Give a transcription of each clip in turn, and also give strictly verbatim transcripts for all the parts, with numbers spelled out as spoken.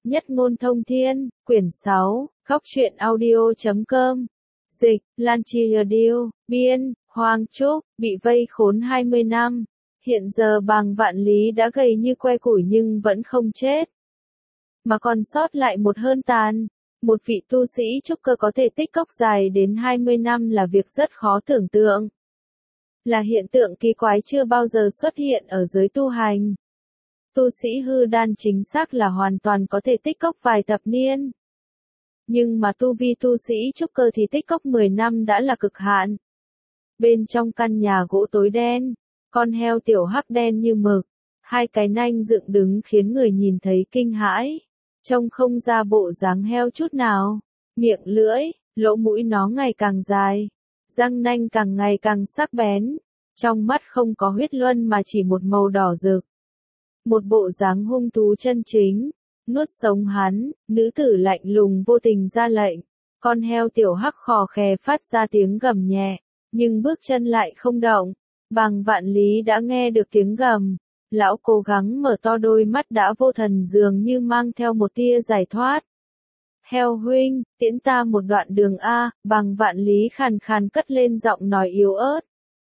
Nhất ngôn thông thiên, quyển sáu, góc truyện audio chấm com. Dịch, Lan Chi Audio, biên, Hoàng Trúc, bị vây khốn hai mươi năm. Hiện giờ Bàng Vạn Lý đã gầy như que củi nhưng vẫn không chết. Mà còn sót lại một hơn tàn. Một vị tu sĩ trúc cơ có thể tích cốc dài đến hai mươi năm là việc rất khó tưởng tượng. Là hiện tượng kỳ quái chưa bao giờ xuất hiện ở giới tu hành. Tu sĩ hư đan chính xác là hoàn toàn có thể tích cốc vài thập niên. Nhưng mà tu vi tu sĩ trúc cơ thì tích cốc mười năm đã là cực hạn. Bên trong căn nhà gỗ tối đen, con heo tiểu hắc đen như mực, hai cái nanh dựng đứng khiến người nhìn thấy kinh hãi. Trông không ra bộ dáng heo chút nào, miệng lưỡi, lỗ mũi nó ngày càng dài, răng nanh càng ngày càng sắc bén, trong mắt không có huyết luân mà chỉ một màu đỏ rực. Một bộ dáng hung thú chân chính, nuốt sống hắn, nữ tử lạnh lùng vô tình ra lệnh, con heo tiểu hắc khò khè phát ra tiếng gầm nhẹ, nhưng bước chân lại không động. Bàng Vạn Lý đã nghe được tiếng gầm. Lão cố gắng mở to đôi mắt đã vô thần dường như mang theo một tia giải thoát. Heo huynh, tiễn ta một đoạn đường A, Bàng Vạn Lý khàn khàn cất lên giọng nói yếu ớt.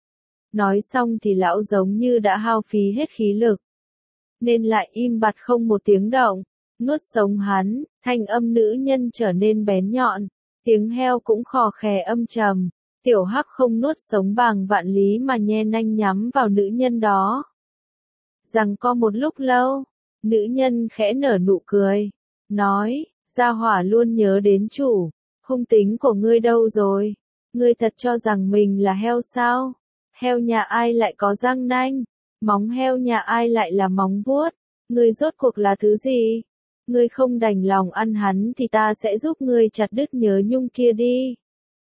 Nói xong thì lão giống như đã hao phí hết khí lực. Nên lại im bặt không một tiếng động, nuốt sống hắn, thanh âm nữ nhân trở nên bén nhọn, tiếng heo cũng khò khè âm trầm. Tiểu hắc không nuốt sống Bàng Vạn Lý mà nhe nanh nhắm vào nữ nhân đó. Rằng co một lúc lâu, nữ nhân khẽ nở nụ cười, nói, gia hỏa luôn nhớ đến chủ, hung tính của ngươi đâu rồi, ngươi thật cho rằng mình là heo sao, heo nhà ai lại có răng nanh, móng heo nhà ai lại là móng vuốt, ngươi rốt cuộc là thứ gì, ngươi không đành lòng ăn hắn thì ta sẽ giúp ngươi chặt đứt nhớ nhung kia đi.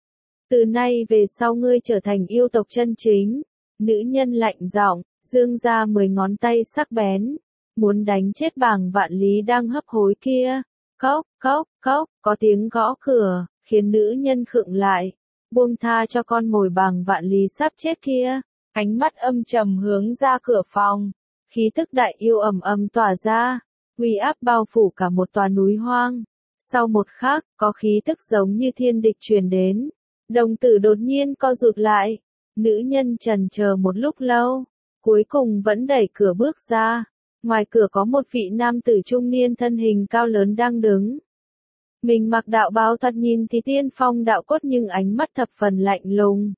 Từ nay về sau ngươi trở thành yêu tộc chân chính, nữ nhân lạnh giọng. Dương ra mười ngón tay sắc bén, muốn đánh chết Bàng Vạn Lý đang hấp hối kia. Cốc, cốc, cốc, có tiếng gõ cửa, khiến nữ nhân khựng lại, buông tha cho con mồi Bàng Vạn Lý sắp chết kia. Ánh mắt âm trầm hướng ra cửa phòng, khí tức đại yêu ầm ầm tỏa ra, uy áp bao phủ cả một tòa núi hoang. Sau một khắc, có khí tức giống như thiên địch truyền đến, đồng tử đột nhiên co rụt lại, nữ nhân trần chờ một lúc lâu. Cuối cùng vẫn đẩy cửa bước ra, ngoài cửa có một vị nam tử trung niên thân hình cao lớn đang đứng. Mình mặc đạo bào thật nhìn thì tiên phong đạo cốt nhưng ánh mắt thập phần lạnh lùng.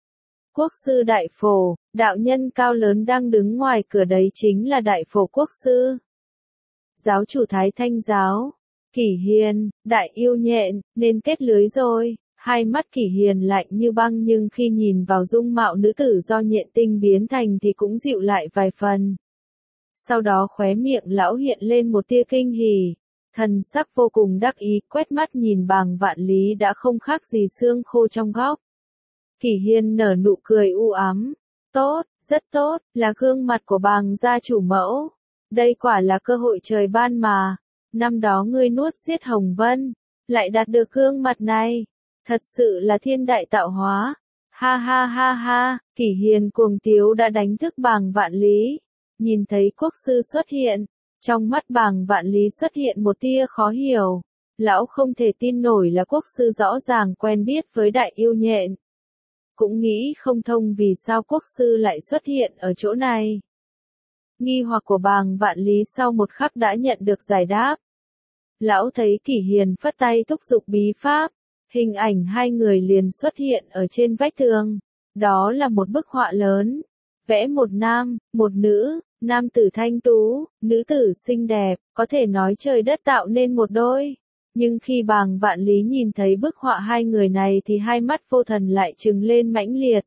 Quốc sư Đại Phổ, đạo nhân cao lớn đang đứng ngoài cửa đấy chính là Đại Phổ Quốc sư. Giáo chủ Thái Thanh giáo, Kỷ Hiền, đại yêu nhện, nên kết lưới rồi. Hai mắt Kỷ Hiền lạnh như băng nhưng khi nhìn vào dung mạo nữ tử do nhện tinh biến thành thì cũng dịu lại vài phần. Sau đó khóe miệng lão hiện lên một tia kinh hỉ, thần sắc vô cùng đắc ý, quét mắt nhìn Bàng Vạn Lý đã không khác gì xương khô trong góc. Kỷ Hiền nở nụ cười u ám, tốt, rất tốt, là gương mặt của Bàng gia chủ mẫu. Đây quả là cơ hội trời ban mà, năm đó ngươi nuốt giết Hồng Vân, lại đạt được gương mặt này. Thật sự là thiên đại tạo hóa. Ha ha ha ha, Kỷ Hiền cuồng tiếu đã đánh thức Bàng Vạn Lý. Nhìn thấy quốc sư xuất hiện, trong mắt Bàng Vạn Lý xuất hiện một tia khó hiểu. Lão không thể tin nổi là quốc sư rõ ràng quen biết với đại yêu nhện. Cũng nghĩ không thông vì sao quốc sư lại xuất hiện ở chỗ này. Nghi hoặc của Bàng Vạn Lý sau một khắc đã nhận được giải đáp. Lão thấy Kỷ Hiền phất tay thúc giục bí pháp. Hình ảnh hai người liền xuất hiện ở trên vách tường. Đó là một bức họa lớn. Vẽ một nam, một nữ, nam tử thanh tú, nữ tử xinh đẹp, có thể nói trời đất tạo nên một đôi. Nhưng khi Bàng Vạn Lý nhìn thấy bức họa hai người này thì hai mắt vô thần lại trừng lên mãnh liệt.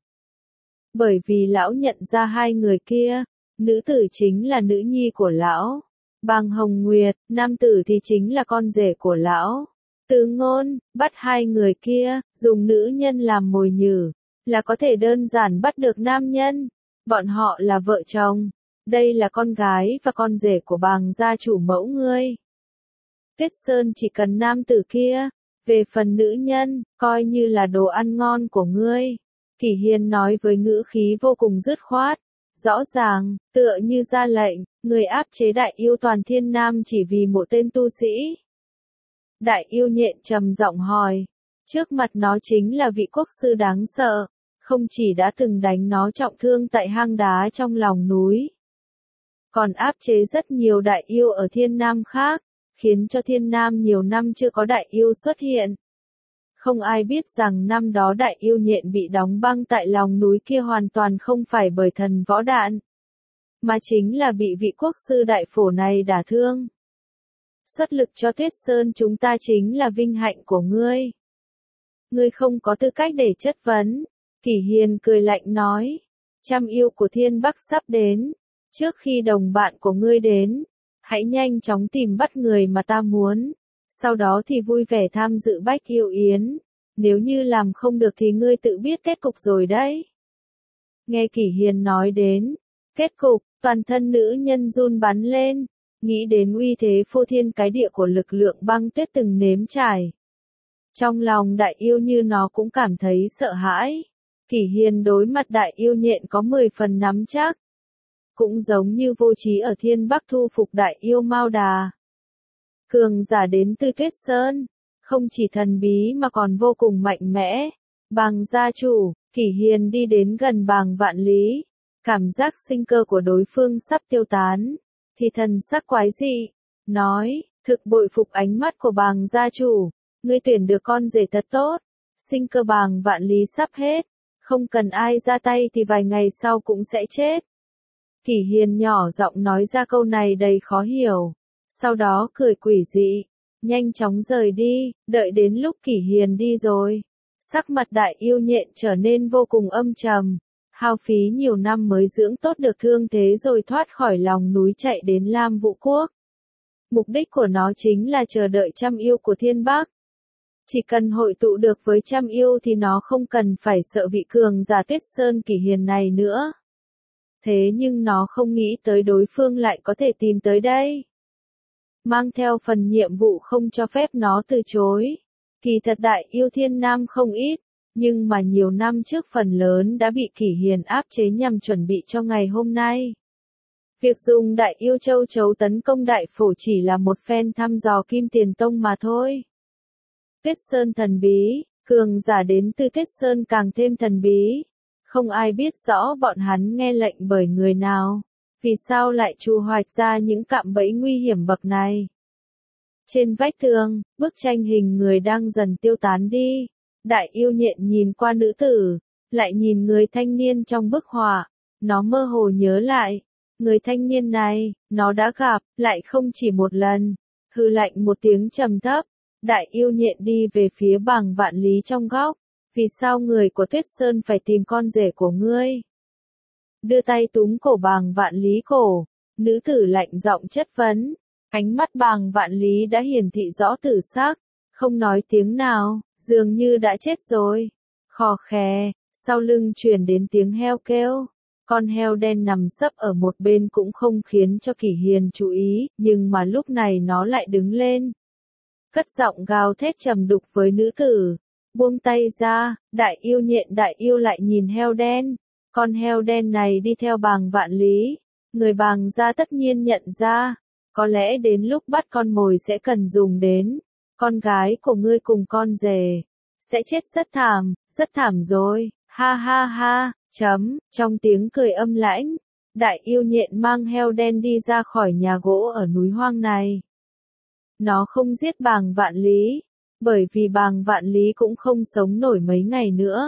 Bởi vì lão nhận ra hai người kia, nữ tử chính là nữ nhi của lão. Bàng Hồng Nguyệt, nam tử thì chính là con rể của lão. Từ ngôn, bắt hai người kia, dùng nữ nhân làm mồi nhử, là có thể đơn giản bắt được nam nhân. Bọn họ là vợ chồng. Đây là con gái và con rể của Bàng gia chủ mẫu ngươi. Tuyết Sơn chỉ cần nam tử kia. Về phần nữ nhân, coi như là đồ ăn ngon của ngươi. Kỷ Hiền nói với ngữ khí vô cùng dứt khoát. Rõ ràng, tựa như ra lệnh, người áp chế đại yêu toàn thiên nam chỉ vì một tên tu sĩ. Đại yêu nhện trầm giọng hỏi. Trước mặt nó chính là vị quốc sư đáng sợ, không chỉ đã từng đánh nó trọng thương tại hang đá trong lòng núi, còn áp chế rất nhiều đại yêu ở Thiên Nam khác, khiến cho Thiên Nam nhiều năm chưa có đại yêu xuất hiện. Không ai biết rằng năm đó đại yêu nhện bị đóng băng tại lòng núi kia hoàn toàn không phải bởi thần võ đạn, mà chính là bị vị quốc sư đại phổ này đả thương. Xuất lực cho Tuyết Sơn chúng ta chính là vinh hạnh của ngươi. Ngươi không có tư cách để chất vấn. Kỷ Hiền cười lạnh nói. Trăm yêu của Thiên Bắc sắp đến. Trước khi đồng bạn của ngươi đến, hãy nhanh chóng tìm bắt người mà ta muốn. Sau đó thì vui vẻ tham dự bách yêu yến. Nếu như làm không được thì ngươi tự biết kết cục rồi đấy. Nghe Kỷ Hiền nói đến kết cục, toàn thân nữ nhân run bắn lên. Nghĩ đến uy thế phô thiên cái địa của lực lượng băng tuyết từng nếm trải. Trong lòng đại yêu như nó cũng cảm thấy sợ hãi. Kỷ Hiền đối mặt đại yêu nhện có mười phần nắm chắc. Cũng giống như Vô Trí ở Thiên Bắc thu phục đại yêu Mao Đà. Cường giả đến từ Tuyết Sơn, không chỉ thần bí mà còn vô cùng mạnh mẽ. Bàng gia chủ, Kỷ Hiền đi đến gần Bàng Vạn Lý. Cảm giác sinh cơ của đối phương sắp tiêu tán. Thì thần sắc quái dị, nói, thực bội phục ánh mắt của Bàng gia chủ, ngươi tuyển được con rể thật tốt, sinh cơ Bàng Vạn Lý sắp hết, không cần ai ra tay thì vài ngày sau cũng sẽ chết. Kỷ Hiền nhỏ giọng nói ra câu này đầy khó hiểu, sau đó cười quỷ dị, nhanh chóng rời đi, đợi đến lúc Kỷ Hiền đi rồi, sắc mặt đại yêu nhện trở nên vô cùng âm trầm. Hao phí nhiều năm mới dưỡng tốt được thương thế rồi thoát khỏi lòng núi chạy đến Lam Vũ Quốc. Mục đích của nó chính là chờ đợi trăm yêu của Thiên Bắc. Chỉ cần hội tụ được với trăm yêu thì nó không cần phải sợ vị cường giả Tuyết Sơn Kỷ Hiền này nữa. Thế nhưng nó không nghĩ tới đối phương lại có thể tìm tới đây. Mang theo phần nhiệm vụ không cho phép nó từ chối. Kỳ thật đại yêu Thiên Nam không ít. Nhưng mà nhiều năm trước phần lớn đã bị Kỷ Hiền áp chế nhằm chuẩn bị cho ngày hôm nay. Việc dùng đại yêu châu chấu tấn công đại phổ chỉ là một phen thăm dò Kim Tiền Tông mà thôi. Tuyết Sơn thần bí, cường giả đến từ Tuyết Sơn càng thêm thần bí. Không ai biết rõ bọn hắn nghe lệnh bởi người nào, vì sao lại chu hoạch ra những cạm bẫy nguy hiểm bậc này. Trên vách tường, bức tranh hình người đang dần tiêu tán đi. Đại yêu nhện nhìn qua nữ tử, lại nhìn người thanh niên trong bức họa, nó mơ hồ nhớ lại, người thanh niên này, nó đã gặp, lại không chỉ một lần. Hừ lạnh một tiếng trầm thấp, đại yêu nhện đi về phía Bàng Vạn Lý trong góc, vì sao người của Tuyết Sơn phải tìm con rể của ngươi? Đưa tay túm cổ Bàng Vạn Lý cổ, nữ tử lạnh giọng chất vấn, ánh mắt Bàng Vạn Lý đã hiển thị rõ tử sắc, không nói tiếng nào. Dường như đã chết rồi. Khò khè, sau lưng truyền đến tiếng heo kêu. Con heo đen nằm sấp ở một bên cũng không khiến cho Kỷ Hiền chú ý, nhưng mà lúc này nó lại đứng lên. Cất giọng gào thét trầm đục với nữ tử. Buông tay ra, đại yêu nhện đại yêu lại nhìn heo đen. Con heo đen này đi theo Bàng Vạn Lý. Người Bàng gia tất nhiên nhận ra. Có lẽ đến lúc bắt con mồi sẽ cần dùng đến. Con gái của ngươi cùng con rể, sẽ chết rất thảm, rất thảm rồi, ha ha ha, chấm, trong tiếng cười âm lãnh, đại yêu nhện mang heo đen đi ra khỏi nhà gỗ ở núi hoang này. Nó không giết Bàng Vạn Lý, bởi vì Bàng Vạn Lý cũng không sống nổi mấy ngày nữa.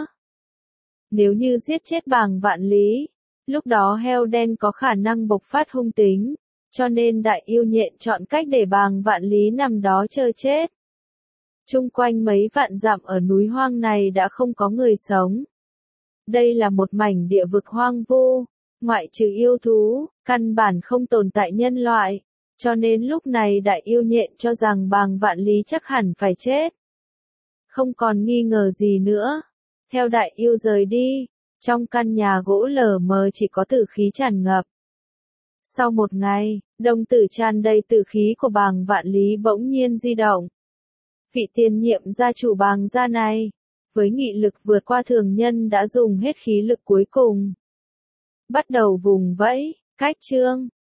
Nếu như giết chết Bàng Vạn Lý, lúc đó heo đen có khả năng bộc phát hung tính, cho nên đại yêu nhện chọn cách để Bàng Vạn Lý nằm đó chờ chết. Chung quanh mấy vạn dặm ở núi hoang này đã không có người sống. Đây là một mảnh địa vực hoang vu, ngoại trừ yêu thú, căn bản không tồn tại nhân loại, cho nên lúc này đại yêu nhện cho rằng Bàng Vạn Lý chắc hẳn phải chết. Không còn nghi ngờ gì nữa. Theo đại yêu rời đi, trong căn nhà gỗ lờ mờ chỉ có tử khí tràn ngập. Sau một ngày, đồng tử tràn đầy tử khí của Bàng Vạn Lý bỗng nhiên di động. Vị tiền nhiệm gia chủ Bàng gia này, với nghị lực vượt qua thường nhân đã dùng hết khí lực cuối cùng. Bắt đầu vùng vẫy, cách chương.